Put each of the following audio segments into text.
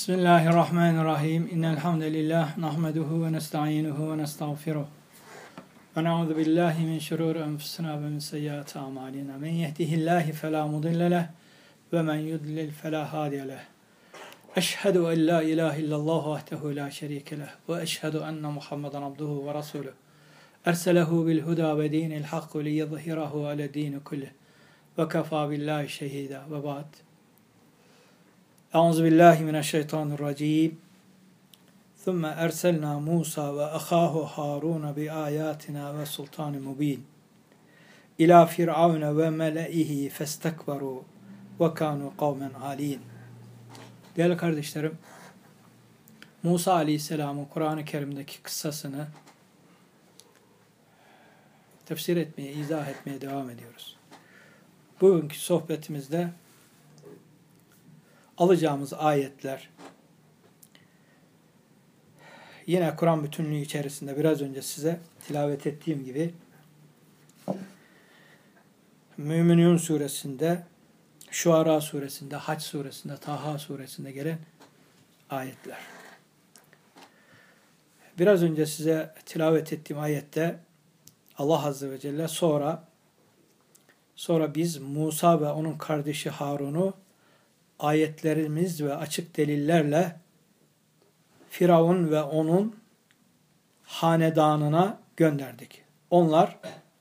Bismillahirrahmanirrahim. İnnel hamdelellahi nahmeduhu ve nestainuhu ve nestağfiruh. Ve na'udzu billahi min şururi enfusina ve min seyyiati a'malina. Men yehdihillahu fela mudille leh ve men yudlil fela hadiye leh. Eşhedü en la ilahe illallah vahdehu la şerike leh ve eşhedü enne Muhammeden abduhu ve resuluh. Erselehu bil huda ve dinil hak li yuzhirahu ala dini kullih. Ve kefa billahi şehida ve ba'd. Euzubillahimineşşeytanirracim. Thumma erselna Musa ve ahahu Harun bi ayatina ve sultanin mubin. İlâ firavune ve melaihi festekberu ve kanu kavmen alin. Değerli kardeşlerim, Musa Aleyhisselam'ın Kur'an-ı Kerim'deki kıssasını tefsir etmeye, izah etmeye devam ediyoruz. Bugünkü sohbetimizde alacağımız ayetler yine Kur'an bütünlüğü içerisinde biraz önce size tilavet ettiğim gibi Müminun suresinde, Şuara suresinde, Hac suresinde, Taha suresinde gelen ayetler. Biraz önce size tilavet ettiğim ayette Allah Azze ve Celle sonra biz Musa ve onun kardeşi Harun'u ayetlerimiz ve açık delillerle Firavun ve onun hanedanına gönderdik. Onlar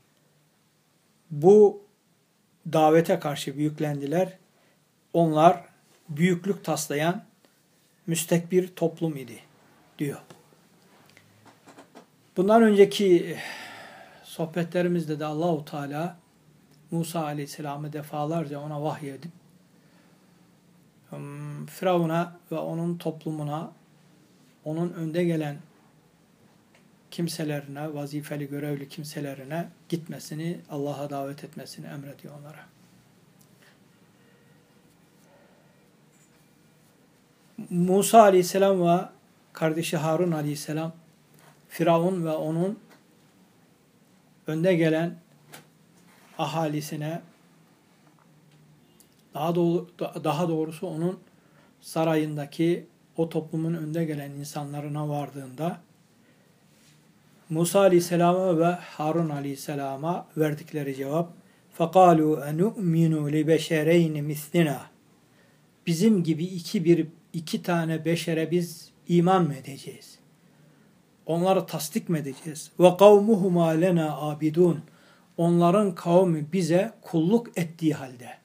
bu davete karşı büyüklendiler. Onlar büyüklük taslayan müstekbir toplum idi diyor. Bundan önceki sohbetlerimizde de Allahu Teala Musa Aleyhisselam'ı defalarca ona vahyedip Firavun'a ve onun toplumuna, onun önde gelen kimselerine, vazifeli, görevli kimselerine gitmesini, Allah'a davet etmesini emrediyor onlara. Musa Aleyhisselam ve kardeşi Harun Aleyhisselam, Firavun ve onun önde gelen ahalisine, daha doğrusu onun sarayındaki o toplumun önde gelen insanlarına vardığında Musa Aleyhisselam'a ve Harun Aleyhisselam'a verdikleri cevap فَقَالُوا اَنُؤْمِنُوا لِبَشَرَيْنِ مِثْلِنَا Bizim gibi iki tane beşere biz iman mı edeceğiz? Onları tasdik mi edeceğiz? وَقَوْمُهُمَا لَنَا عَابِدُونَ Onların kavmi bize kulluk ettiği halde.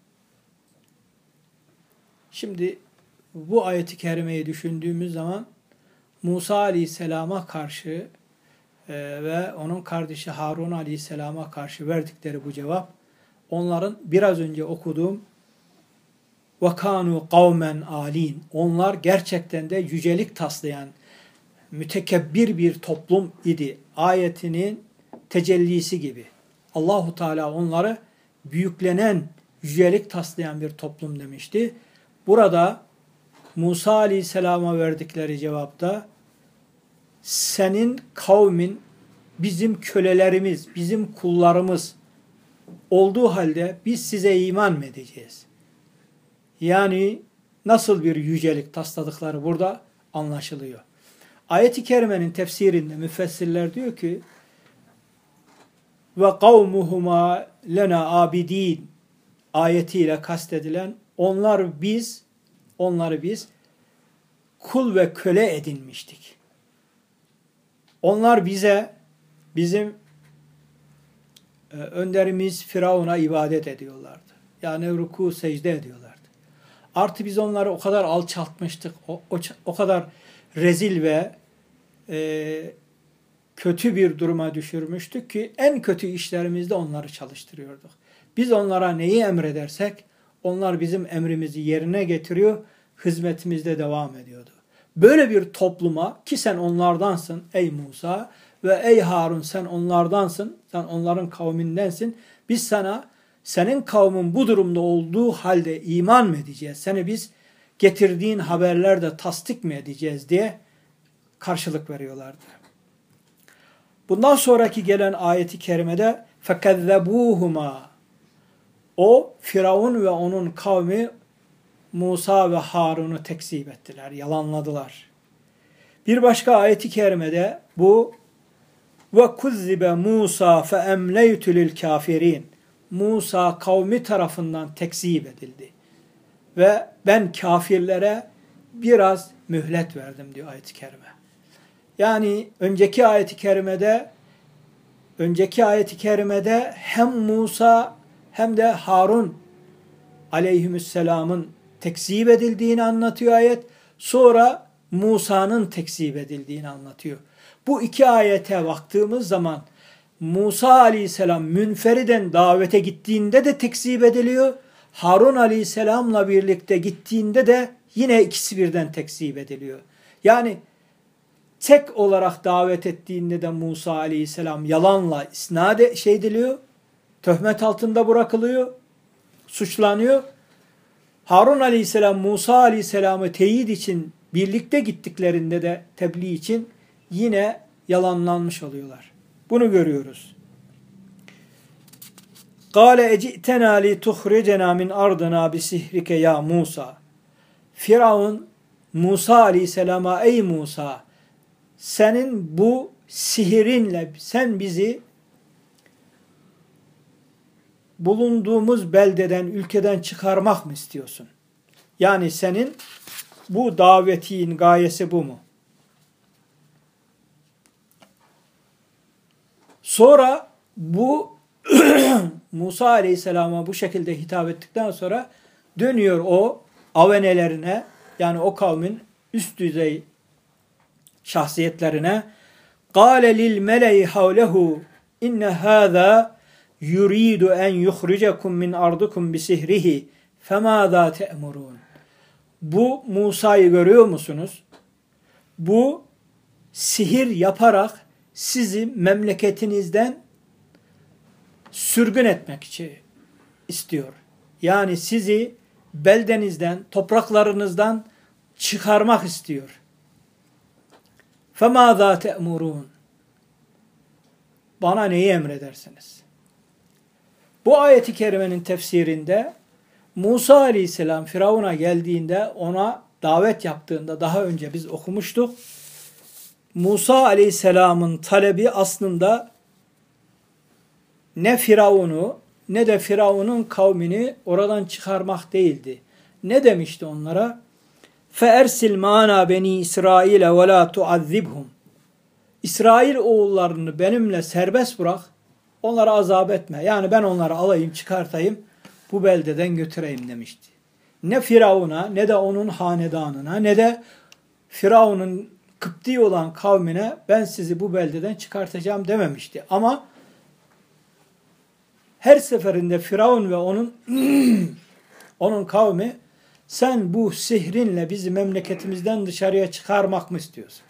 Şimdi bu ayeti kerimeyi düşündüğümüz zaman Musa Aleyhisselam'a karşı ve onun kardeşi Harun Aleyhisselam'a karşı verdikleri bu cevap onların biraz önce okuduğum وَكَانُوا قَوْمًا عَالِينَ Onlar gerçekten de yücelik taslayan mütekebbir bir toplum idi. Ayetinin tecellisi gibi. Allahu Teala onları büyüklenen, yücelik taslayan bir toplum demişti. Burada Musa Aleyhisselam'a verdikleri cevapta senin kavmin bizim kölelerimiz, bizim kullarımız olduğu halde biz size iman mı edeceğiz? Yani nasıl bir yücelik tasladıkları burada anlaşılıyor. Ayet-i kerimenin tefsirinde müfessirler diyor ki ve kavmuhuma lena abidin ayetiyle kastedilen onları biz kul ve köle edinmiştik. Onlar bizim önderimiz Firavun'a ibadet ediyorlardı. Yani ruku secde ediyorlardı. Artı biz onları o kadar alçaltmıştık, o kadar rezil ve kötü bir duruma düşürmüştük ki en kötü işlerimizde onları çalıştırıyorduk. Biz onlara neyi emredersek onlar bizim emrimizi yerine getiriyor, hizmetimizde devam ediyordu. Böyle bir topluma ki sen onlardansın ey Musa ve ey Harun sen onlardansın, sen onların kavmindensin. Biz sana senin kavmin bu durumda olduğu halde iman mı edeceğiz? Seni biz getirdiğin haberlerde tasdik mi edeceğiz diye karşılık veriyorlardı. Bundan sonraki gelen ayeti kerimede فَكَذَّبُوهُمَا O Firavun ve onun kavmi Musa ve Harun'u tekzip ettiler, yalanladılar. Bir başka ayet-i kerimede bu ve kuzzibe Musa fe emleytu lil kafirin. Musa kavmi tarafından tekzip edildi. Ve ben kafirlere biraz mühlet verdim diyor ayet-i kerime. Yani önceki ayet-i kerimede hem Musa hem de Harun aleyhisselamın tekzip edildiğini anlatıyor ayet. Sonra Musa'nın tekzip edildiğini anlatıyor. Bu iki ayete baktığımız zaman Musa aleyhisselam münferiden davete gittiğinde de tekzip ediliyor. Harun aleyhisselamla birlikte gittiğinde de yine ikisi birden tekzip ediliyor. Yani tek olarak davet ettiğinde de Musa aleyhisselam yalanla isnat ediliyor. Töhmet altında bırakılıyor. Suçlanıyor. Harun aleyhisselam Musa aleyhisselamı teyit için birlikte gittiklerinde de tebliğ için yine yalanlanmış oluyorlar. Bunu görüyoruz. Kâle eci'tenâ li tuhricenâ min ardına bisihrike ya Musa. Firavun Musa aleyhisselama ey Musa senin bu sihirinle sen bizi bulunduğumuz beldeden, ülkeden çıkarmak mı istiyorsun? Yani senin bu davetin gayesi bu mu? Sonra bu Musa aleyhisselama bu şekilde hitap ettikten sonra dönüyor o avenelerine, yani o kavmin üst düzey şahsiyetlerine. قَالَ لِلْمَلَيْ حَوْلَهُ اِنَّ هَذَا يُرِيدُ اَنْ يُخْرِجَكُمْ مِنْ اَرْضِكُمْ بِسِحْرِهِ فَمَاذَا تَأْمُرُونَ. Bu Musa'yı görüyor musunuz? Bu sihir yaparak sizi memleketinizden sürgün etmek için istiyor. Yani sizi beldenizden, topraklarınızdan çıkarmak istiyor. فَمَاذَا تَأْمُرُونَ. Bana neyi emredersiniz? Bu ayeti kerimenin tefsirinde Musa aleyhisselam Firavun'a geldiğinde, ona davet yaptığında daha önce biz okumuştuk. Musa aleyhisselamın talebi aslında ne Firavun'u ne de Firavun'un kavmini oradan çıkarmak değildi. Ne demişti onlara? فَاَرْسِلْ مَعَنَا بَن۪ي İsrail'e وَلَا تُعَذِّبْهُمْ. İsrail oğullarını benimle serbest bırak, onlara azap etme. Yani ben onları alayım, çıkartayım, bu beldeden götüreyim demişti. Ne Firavun'a, ne de onun hanedanına, ne de Firavun'un Kıpti olan kavmine ben sizi bu beldeden çıkartacağım dememişti. Ama her seferinde Firavun ve onun kavmi, sen bu sihrinle bizi memleketimizden dışarıya çıkarmak mı istiyorsun?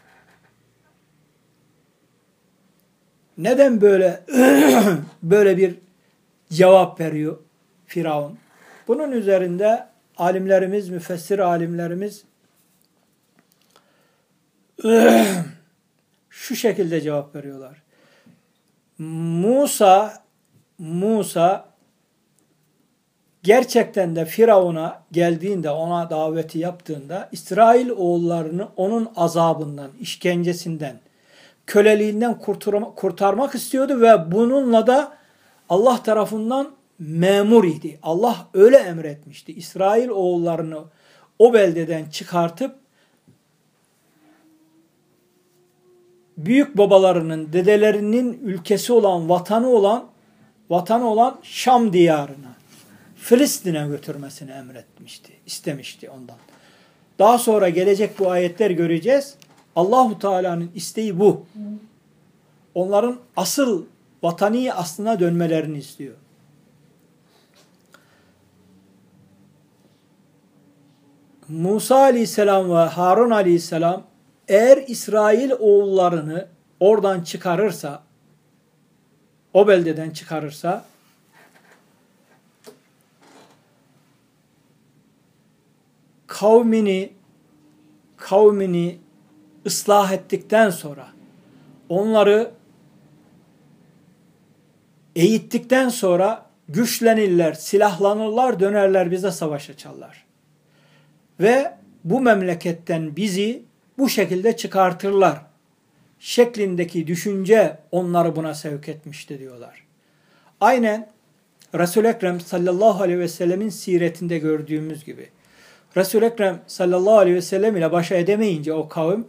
Neden böyle bir cevap veriyor Firavun? Bunun üzerinde alimlerimiz, müfessir alimlerimiz şu şekilde cevap veriyorlar. Musa gerçekten de Firavun'a geldiğinde, ona daveti yaptığında İsrail oğullarını onun azabından, işkencesinden, köleliğinden kurtarmak istiyordu ve bununla da Allah tarafından memur idi. Allah öyle emretmişti. İsrail oğullarını o beldeden çıkartıp büyük babalarının, dedelerinin ülkesi olan, vatanı olan Şam diyarına, Filistin'e götürmesini emretmişti, istemişti ondan. Daha sonra gelecek bu ayetler göreceğiz. Allahu Teala'nın isteği bu. Onların asıl vatani aslına dönmelerini istiyor. Musa aleyhisselam ve Harun aleyhisselam eğer İsrail oğullarını oradan çıkarırsa, o beldeden çıkarırsa, kavmini ıslah ettikten sonra, onları eğittikten sonra güçlenirler, silahlanırlar, dönerler bize savaş açarlar. ve bu memleketten bizi bu şekilde çıkartırlar şeklindeki düşünce onları buna sevk etmişti diyorlar. Aynen Resul-i Ekrem sallallahu aleyhi ve sellemin siretinde gördüğümüz gibi. Resul-i Ekrem sallallahu aleyhi ve sellem ile başa edemeyince o kavim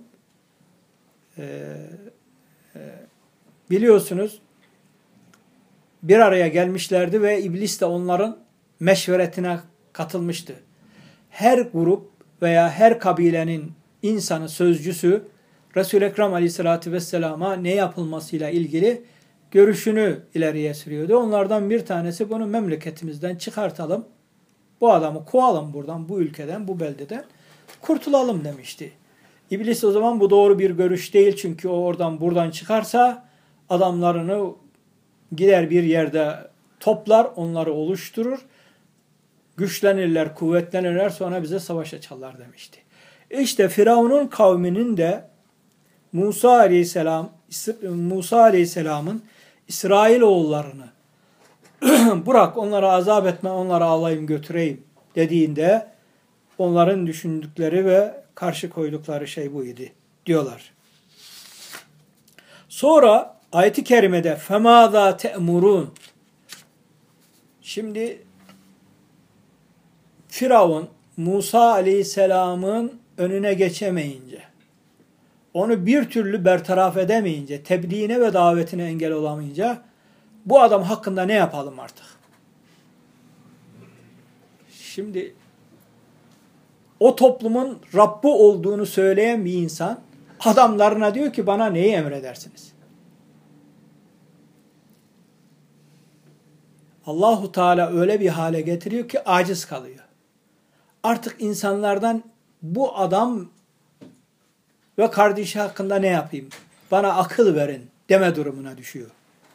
biliyorsunuz bir araya gelmişlerdi ve iblis de onların meşveretine katılmıştı. Her grup veya her kabilenin insanı, sözcüsü Resul-i Ekrem aleyhissalatü vesselama ne yapılmasıyla ilgili görüşünü ileriye sürüyordu. Onlardan bir tanesi bunu memleketimizden çıkartalım, bu adamı kovalım buradan, bu ülkeden, bu beldeden kurtulalım demişti. İblis o zaman bu doğru bir görüş değil çünkü o oradan buradan çıkarsa adamlarını gider bir yerde toplar, onları oluşturur, güçlenirler, kuvvetlenirler, sonra bize savaş açarlar demişti. İşte Firavun'un kavminin de Musa Aleyhisselam'ın İsrailoğullarını bırak onları azap etme, onları alayım götüreyim dediğinde onların düşündükleri ve karşı koydukları şey buydu diyorlar. Sonra ayet-i kerimede فَمَاذَا تَأْمُرُونَ Şimdi Firavun Musa Aleyhisselam'ın önüne geçemeyince, onu bir türlü bertaraf edemeyince, tebliğine ve davetine engel olamayınca bu adam hakkında ne yapalım artık? Şimdi o toplumun Rabbi olduğunu söyleyen bir insan adamlarına diyor ki bana neyi emredersiniz? Allahu Teala öyle bir hale getiriyor ki aciz kalıyor. Artık insanlardan bu adam ve kardeşi hakkında ne yapayım? Bana akıl verin deme durumuna düşüyor.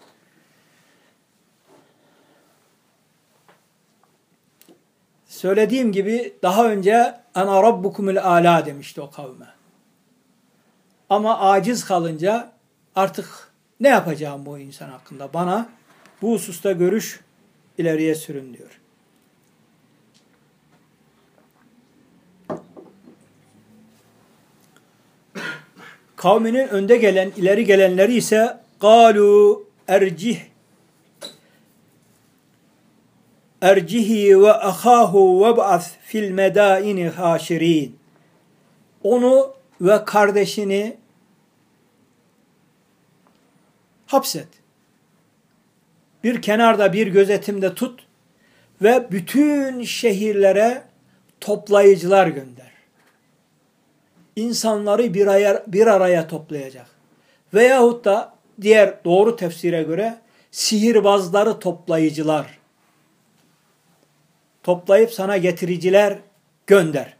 Söylediğim gibi daha önce ana rabbukumul ala demişti o kavme. Ama aciz kalınca artık ne yapacağım bu insan hakkında? Bana bu hususta görüş ileriye sürün diyor. Kavminin önde gelen, ileri gelenleri ise قَالُوا ercihi ve ahahu veb'ath fil medaini haşirin. Onu ve kardeşini hapset. Bir kenarda, bir gözetimde tut ve bütün şehirlere toplayıcılar gönder. İnsanları bir araya toplayacak. Veyahut da diğer doğru tefsire göre sihirbazları toplayıcılar. Toplayıp sana getiriciler gönder.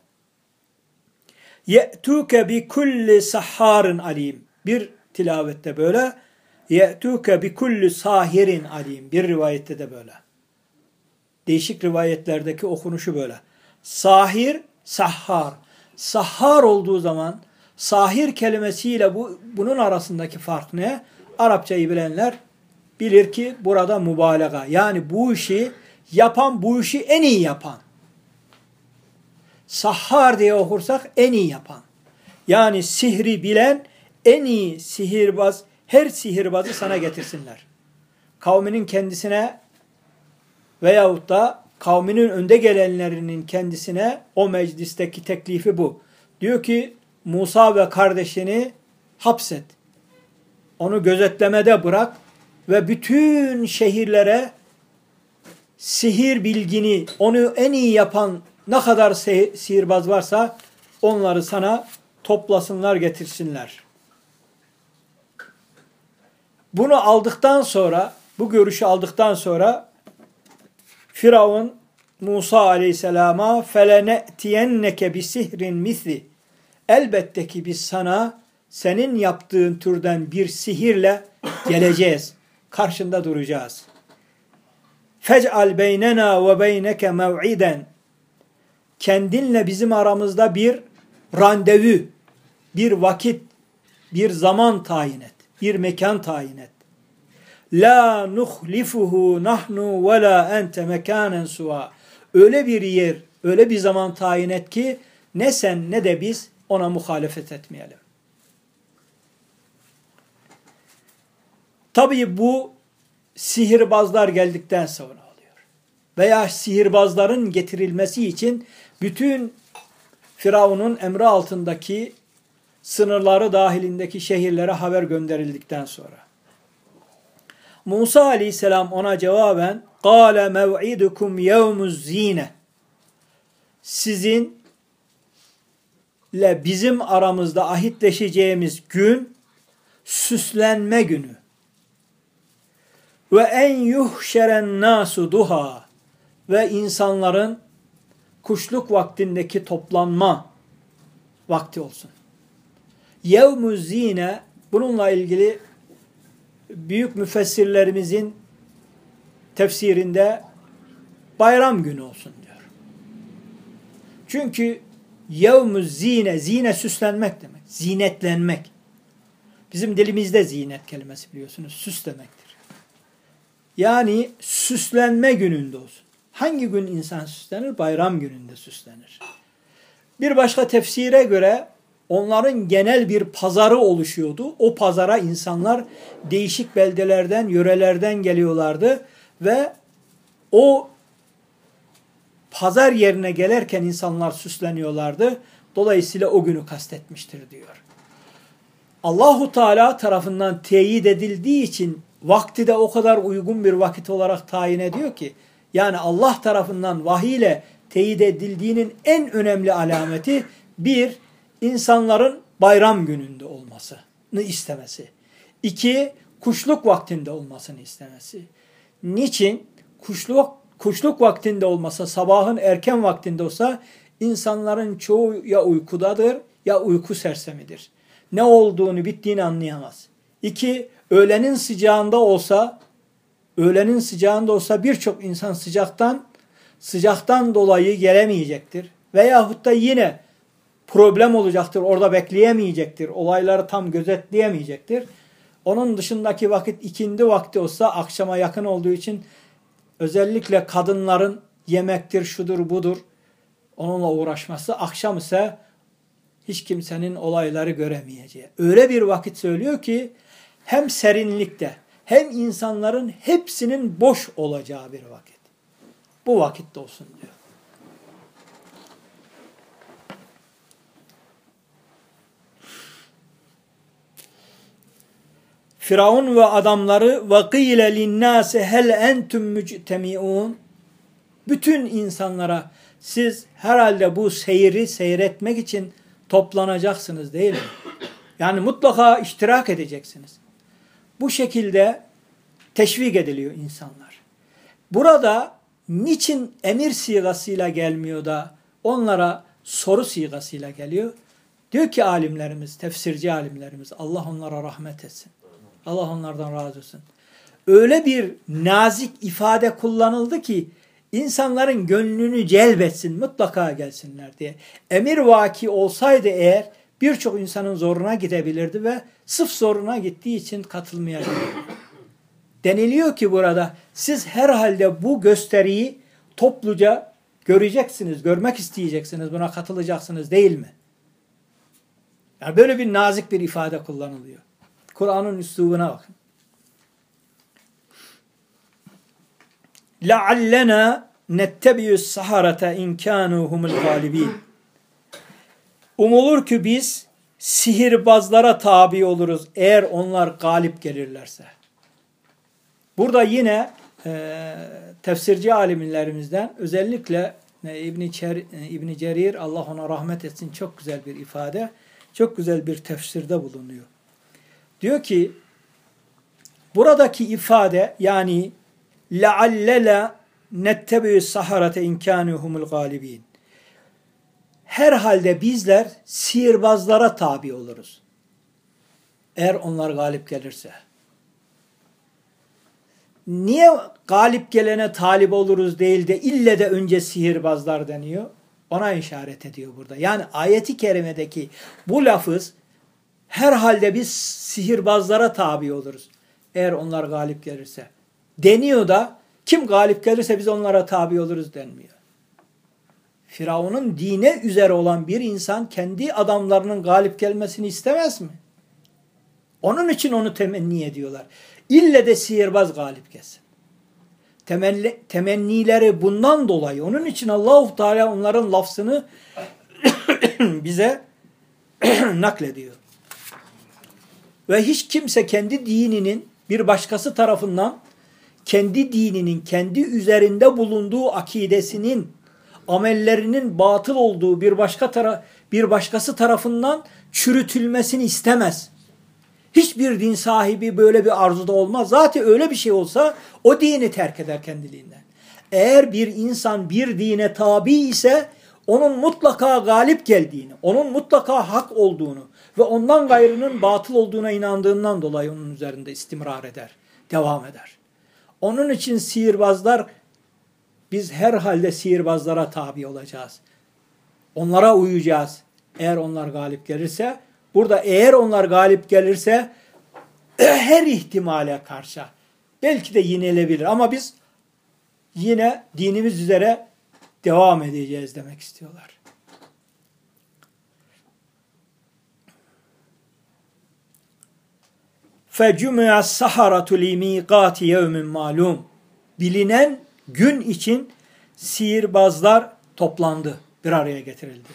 Ye'tuke bi kulli sahharin alim. Bir tilavette böyle. Ye'tuke bi kulli sahirin alim. Bir rivayette de böyle. Değişik rivayetlerdeki okunuşu böyle. Sahir, sahhar. Sahhar olduğu zaman sahir kelimesiyle bunun arasındaki fark ne? Arapçayı bilenler bilir ki burada mübalağa. Yani bu işi yapan, bu işi en iyi yapan. Sahhar diye okursak en iyi yapan. Yani sihri bilen en iyi sihirbaz, her sihirbazı sana getirsinler. Kavminin kendisine veyahut da kavminin önde gelenlerinin kendisine o meclisteki teklifi bu. Diyor ki Musa ve kardeşini hapset. Onu gözetlemede bırak ve bütün şehirlere sihir bilgini, onu en iyi yapan ne kadar sihirbaz varsa onları sana toplasınlar, getirsinler. Bunu aldıktan sonra, bu görüşü aldıktan sonra Firavun Musa aleyhisselama فَلَنَأْتِيَنَّكَ بِسِحْرٍ مِثْلِ Elbette ki biz sana senin yaptığın türden bir sihirle geleceğiz. Karşında duracağız. فَجْعَلْ بَيْنَنَا وَبَيْنَكَ مَوْعِدًا Kendinle bizim aramızda bir randevu, bir vakit, bir zaman tayin et. Bir mekan tayin et. La nuhlifuhu nahnu ve la ente mekanen suva. Öyle bir yer, öyle bir zaman tayin et ki Ne sen ne de biz ona muhalefet etmeyelim. Tabii bu sihirbazlar geldikten sonra oluyor. Veya sihirbazların getirilmesi için bütün Firavun'un emri altındaki sınırları dahilindeki şehirlere haber gönderildikten sonra. Musa aleyhisselam ona cevaben قَالَ مَوْعِدُكُمْ يَوْمُ الزِّينَ Sizinle bizim aramızda ahitleşeceğimiz gün süslenme günü. Ve en yuhşeren nasu duha ve insanların kuşluk vaktindeki toplanma vakti olsun. Yevmü zine bununla ilgili büyük müfessirlerimizin tefsirinde bayram günü olsun diyor. Çünkü yevmü zine, zine süslenmek demek, zinetlenmek. Bizim dilimizde zinet kelimesi biliyorsunuz, süs demektir. Yani süslenme gününde olsun. Hangi gün insan süslenir? Bayram gününde süslenir. Bir başka tefsire göre onların genel bir pazarı oluşuyordu. O pazara insanlar değişik beldelerden, yörelerden geliyorlardı ve o pazar yerine gelirken insanlar süsleniyorlardı. Dolayısıyla o günü kastetmiştir diyor. Allahu Teala tarafından teyit edildiği için vakti de o kadar uygun bir vakit olarak tayin ediyor ki, yani Allah tarafından vahiy ile teyit edildiğinin en önemli alameti bir, insanların bayram gününde olmasını istemesi. İki, kuşluk vaktinde olmasını istemesi. Niçin? Kuşluk vaktinde olmasa, sabahın erken vaktinde olsa insanların çoğu ya uykudadır ya uyku sersemidir. Ne olduğunu bittiğini anlayamaz. İki, öğlenin sıcağında olsa birçok insan sıcaktan dolayı gelemeyecektir. Veyahut da yine problem olacaktır. Orada bekleyemeyecektir. Olayları tam gözetleyemeyecektir. Onun dışındaki vakit ikindi vakti olsa akşama yakın olduğu için özellikle kadınların yemektir, şudur budur onunla uğraşması, akşam ise hiç kimsenin olayları göremeyeceği. Öyle bir vakit söylüyor ki hem serinlikte hem insanların hepsinin boş olacağı bir vakit. Bu vakitte olsun diyor. Firavun ve adamları ve qîle linnâse hel entüm müctemi'ûn bütün insanlara siz herhalde bu seyri seyretmek için toplanacaksınız değil mi? Yani mutlaka iştirak edeceksiniz. Bu şekilde teşvik ediliyor insanlar. Burada niçin emir sigasıyla gelmiyor da onlara soru sigasıyla geliyor? Diyor ki alimlerimiz, tefsirci alimlerimiz, Allah onlara rahmet etsin. Allah onlardan razı olsun. Öyle bir nazik ifade kullanıldı ki insanların gönlünü celbetsin, mutlaka gelsinler diye. Emir vaki olsaydı eğer birçok insanın zoruna gidebilirdi ve sırf zoruna gittiği için katılmayacak. Deniliyor ki burada siz herhalde bu gösteriyi topluca göreceksiniz, görmek isteyeceksiniz, buna katılacaksınız değil mi? Yani böyle bir nazik bir ifade kullanılıyor. Kur'an'ın üslubuna bakın. لَعَلَّنَا نَتَّبِيُ السَّحَرَةَ اِنْ كَانُوا هُمُ الْغَالِب۪ينَ Umulur ki biz sihirbazlara tabi oluruz eğer onlar galip gelirlerse. Burada yine tefsirci alimlerimizden özellikle İbn Cerir, Allah ona rahmet etsin, çok güzel bir ifade, çok güzel bir tefsirde bulunuyor. Diyor ki buradaki ifade yani لَعَلَّلَا نَتَّبِيُ السَّحَرَةَ اِنْ كَانُوا هُمُ الْغَالِب۪ينَ Herhalde bizler sihirbazlara tabi oluruz. Eğer onlar galip gelirse. Niye galip gelene talip oluruz değil de ille de önce sihirbazlar deniyor? Ona işaret ediyor burada. Yani ayeti kerimedeki bu lafız herhalde biz sihirbazlara tabi oluruz. Eğer onlar galip gelirse. Deniyor da kim galip gelirse biz onlara tabi oluruz denmiyor. Firavun'un dine üzere olan bir insan kendi adamlarının galip gelmesini istemez mi? Onun için onu temenni ediyorlar. İlle de sihirbaz galip gelsin. Temennileri bundan dolayı. Onun için Allah-u Teala onların lafzını bize naklediyor. Ve hiç kimse kendi dininin bir başkası tarafından kendi dininin, kendi üzerinde bulunduğu akidesinin, amellerinin batıl olduğu bir başkası tarafından çürütülmesini istemez. Hiçbir din sahibi böyle bir arzuda olmaz. Zaten öyle bir şey olsa o dini terk eder kendiliğinden. Eğer bir insan bir dine tabi ise onun mutlaka galip geldiğini, onun mutlaka hak olduğunu ve ondan gayrının batıl olduğuna inandığından dolayı onun üzerinde istimrar eder, devam eder. Onun için sihirbazlar, biz herhalde sihirbazlara tabi olacağız. Onlara uyacağız. Eğer onlar galip gelirse, burada eğer onlar galip gelirse her ihtimale karşı belki de yenilebilir ama biz yine dinimiz üzere devam edeceğiz demek istiyorlar. فَجُمِعَ السَّحَرَةُ لِمِيقَاتِ يَوْمٍ مَعْلُومٍ Bilinen gün için sihirbazlar toplandı, bir araya getirildi.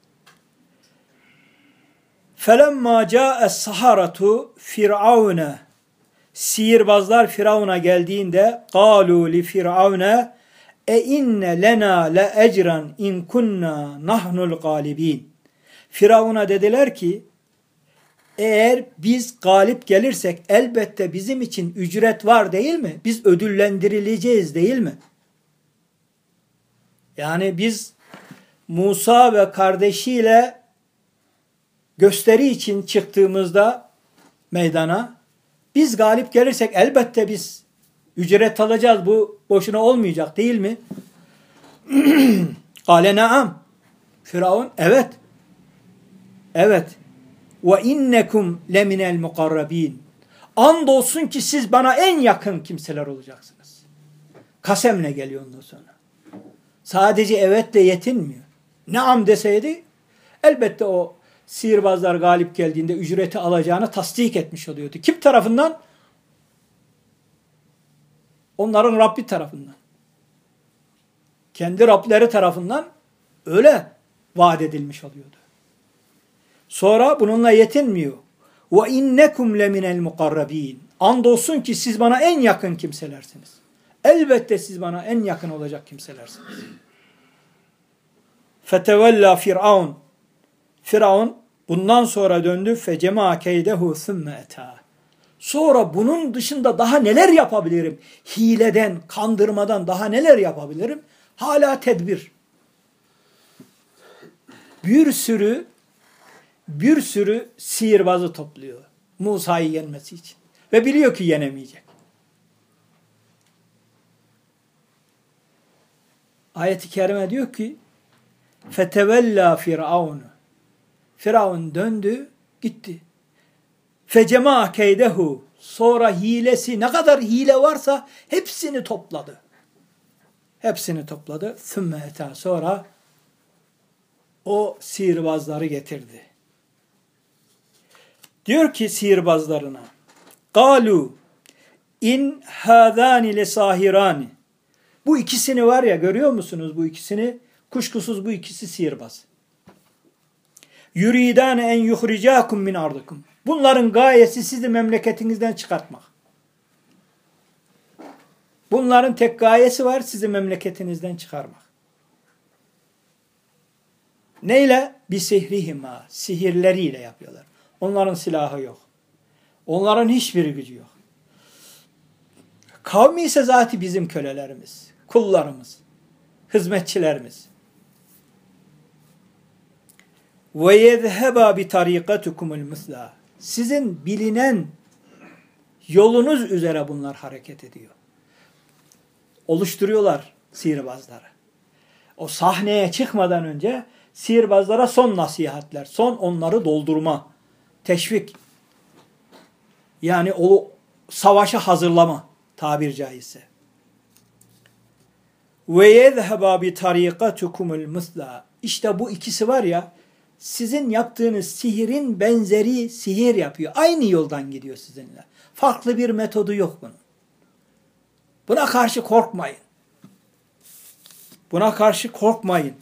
فَلَمَّا جَاءَ السَّحَرَةُ فِرْعَوْنَ Sihirbazlar Firavun'a geldiğinde قَالُوا لِفِرْعَوْنَ اَاِنَّ لَنَا لَاَجْرًا اِنْ كُنَّا نَحْنُ الْغَالِب۪ينَ Firavun'a dediler ki, eğer biz galip gelirsek elbette bizim için ücret var değil mi? Biz ödüllendirileceğiz değil mi? Yani biz Musa ve kardeşiyle gösteri için çıktığımızda meydana, biz galip gelirsek elbette biz ücret alacağız. Bu boşuna olmayacak değil mi? Kâle naam. Firavun evet. Evet. Ve innekum leminel mukarrabin. Andolsun ki siz bana en yakın kimseler olacaksınız. Kasemle geliyor ondan sonra. Sadece evet de yetinmiyor. Naam deseydi elbette o sihirbazlar galip geldiğinde ücreti alacağını tasdik etmiş oluyordu. Kim tarafından? Onların Rabbi tarafından. Kendi Rableri tarafından öyle vaat edilmiş oluyordu. Sonra bununla yetinmiyor. Ve innekum leminel mukarrabin. Andolsun ki siz bana en yakın kimselersiniz. Elbette siz bana en yakın olacak kimselersiniz. Fetevella Firavun. Firavun bundan sonra döndü. Fecema keydehu thumme eta. Sonra bunun dışında daha neler yapabilirim? Hileden, kandırmadan daha neler yapabilirim? Hala tedbir. Bir sürü sihirbazı topluyor Musa'yı yenmesi için. Ve biliyor ki yenemeyecek. Ayet-i kerime diyor ki fetevella Firavun. Firavun döndü, gitti. Fecema keydehu. Sonra hilesi, ne kadar hile varsa hepsini topladı. Hepsini topladı. Sümme eta. Sonra o sihirbazları getirdi. Diyor ki sihirbazlarına Galu in hâzâni lesâhirâni. Bu ikisini var ya, görüyor musunuz bu ikisini? Kuşkusuz bu ikisi sihirbaz. Yuridâne en yuhricâkum min ardıkum. Bunların gayesi sizi memleketinizden çıkartmak. Bunların tek gayesi var, sizi memleketinizden çıkarmak. Neyle? Bisihrihima. Sihirleriyle yapıyorlar. Onların silahı yok. Onların hiçbir gücü yok. Kavmi ise zaten bizim kölelerimiz, kullarımız, hizmetçilerimiz. Ve yezheba bi tarikatukumul musla. Sizin bilinen yolunuz üzere bunlar hareket ediyor. Oluşturuyorlar sihirbazları. O sahneye çıkmadan önce sihirbazlara son nasihatler, son onları doldurma, teşvik. Yani o savaşa hazırlama tabir caizse. ve yezheba bi tarikatukumul musla. İşte bu ikisi var ya, sizin yaptığınız sihirin benzeri sihir yapıyor. Aynı yoldan gidiyor sizinle. Farklı bir metodu yok bunun. Buna karşı korkmayın. Buna karşı korkmayın.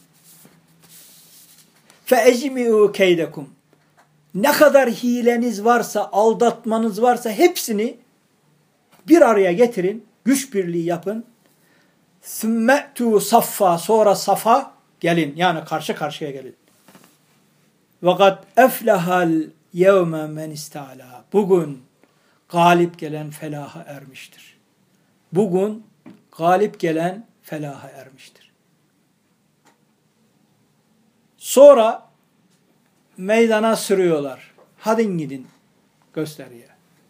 فَاَجْمِعُوا كَيْدَكُمْ. Ne kadar hileniz varsa, aldatmanız varsa hepsini bir araya getirin. Güç birliği yapın. ثُمَّأْتُوا saffa. Sonra safa gelin. Yani karşı karşıya gelin. وَقَدْ اَفْلَهَا الْيَوْمَ مَنْ اِسْتَعْلَى. Bugün galip gelen felaha ermiştir. Bugün galip gelen felaha ermiştir. Sonra meydana sürüyorlar. Hadi gidin gösteriye.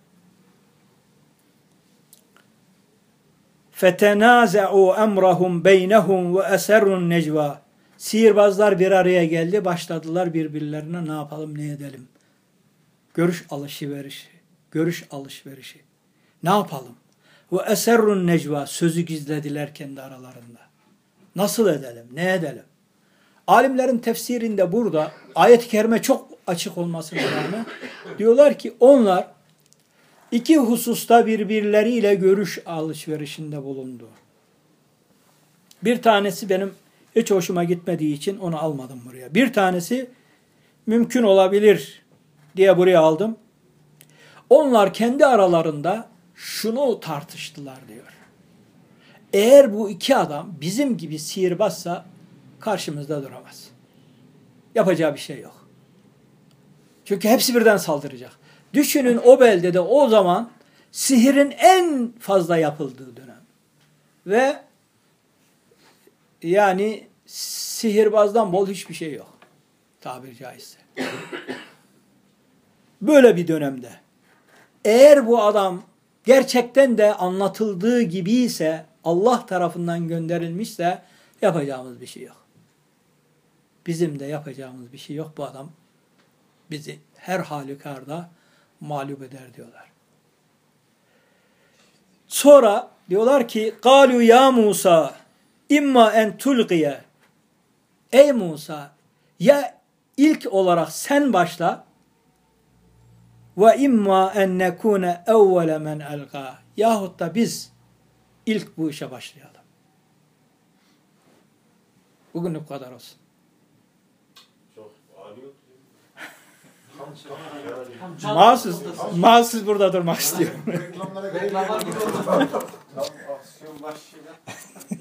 فَتَنَازَعُوا اَمْرَهُمْ بَيْنَهُمْ وَأَسَرُّ النَّجْوَى. Sihirbazlar bir araya geldi, başladılar birbirlerine ne yapalım, ne edelim. Görüş alışverişi. Ne yapalım? وَأَسَرُّ النَّجْوَى. Sözü gizlediler kendi aralarında. Nasıl edelim, ne edelim? Alimlerin tefsirinde burada ayet-i kerime çok açık olmasına rağmen diyorlar ki onlar iki hususta birbirleriyle görüş alışverişinde bulundu. Bir tanesi benim hiç hoşuma gitmediği için onu almadım buraya. Bir tanesi mümkün olabilir diye buraya aldım. Onlar kendi aralarında şunu tartıştılar diyor. Eğer bu iki adam bizim gibi sihirbazsa karşımızda duramaz. Yapacağı bir şey yok. Çünkü hepsi birden saldıracak. Düşünün o beldede o zaman sihirin en fazla yapıldığı dönem. Ve yani sihirbazdan bol hiçbir şey yok. Tabiri caizse. Böyle bir dönemde eğer bu adam gerçekten de anlatıldığı gibi ise, Allah tarafından gönderilmişse yapacağımız bir şey yok. Bizim de yapacağımız bir şey yok. Bu adam bizi her halükarda mağlup eder diyorlar. Sonra diyorlar ki قَالُوا ya Musa imma en tulqiye. Ey Musa, ya ilk olarak sen başla ve imma en nekune evvele men elqa. Yahut da biz ilk bu işe başlayalım. Bugünlük bu kadar olsun. Mahsus burada durmak istiyorum. Reklamlar gibi oldu. Tam aksiyon başlıyor.